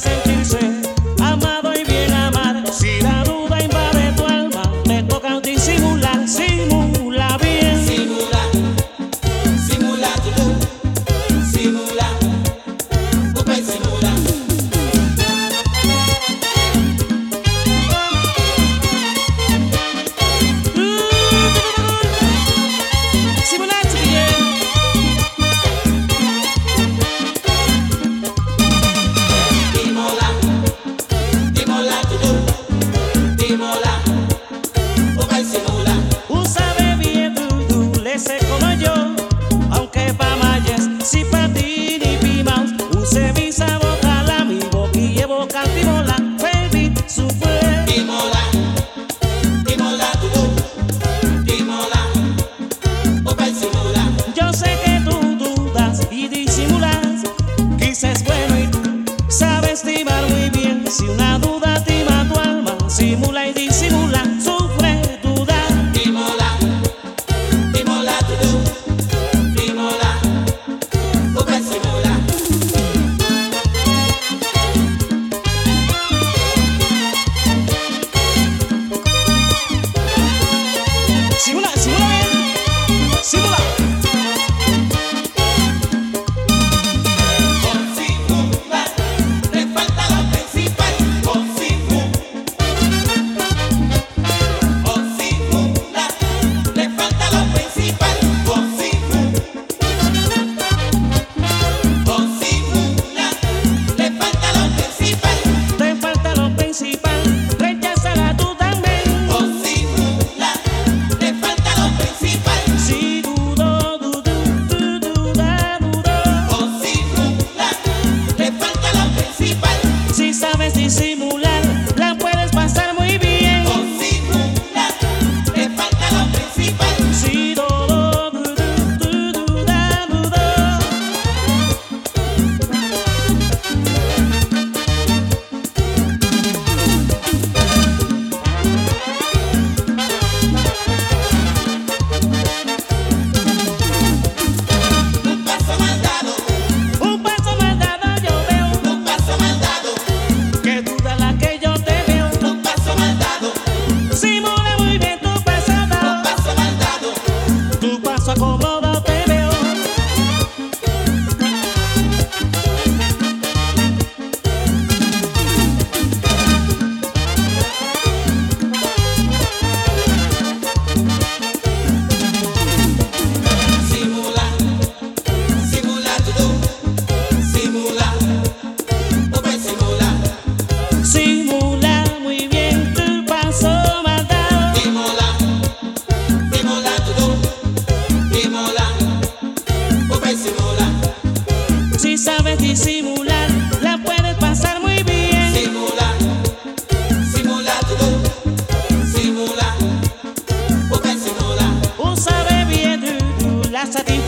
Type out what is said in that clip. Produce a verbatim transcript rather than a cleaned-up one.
sentirse amado y bien amar. Si la duda invade tu alma, te toca disimular. Simula bien. Simula, simula tu simula, pupa simula. Simular bien. Dimola, dimola tu dimola, pupa simula. Usa bebé tú, le sé como yo, aunque pa' mayas, si pa' ti ni pimaus. Use visa boca la mi boquilla boca timola, baby, sufre. Dimola, dimola tu dimola, pupa simula. Yo sé que tú dudas y disimulas, quizás es bueno y tú sabes estimar muy bien. Si una duda tima tu alma, simula y disimula, sufre duda. Dimola, dimola tu dimola, pupa simula. Simula, simula bien, simula. Con simular, le falta lo principal. Con simular, con simular, le falta lo principal. Con simular, con simular, le falta lo principal. Te falta lo principal, recházala tú también. Con simular, le falta lo principal. Si dudo, dudo, du- duda, dudo. Con simular, le falta lo principal. Si sabes disimular, la puedes pasar muy bien. Con simular, le falta lo principal. Si dudo, dudo, du- duda, dudo. Un paso mal dado, Un paso mal dado yo veo, un paso mal dado, que duda la que yo te veo. un paso mal dado, Simula muy bien tu un pasado, paso mal dado. tu paso acomodado te veo. Simula, simula tu simula, pupa simula. Simula muy bien tu paso mal dado. Dimola, dimola tu dimola, pupa simula. Si sabes disimular, la puedes pasar muy bien. Simula, simula tu simula, pupa simula. Usa bien tú, la satisfacción.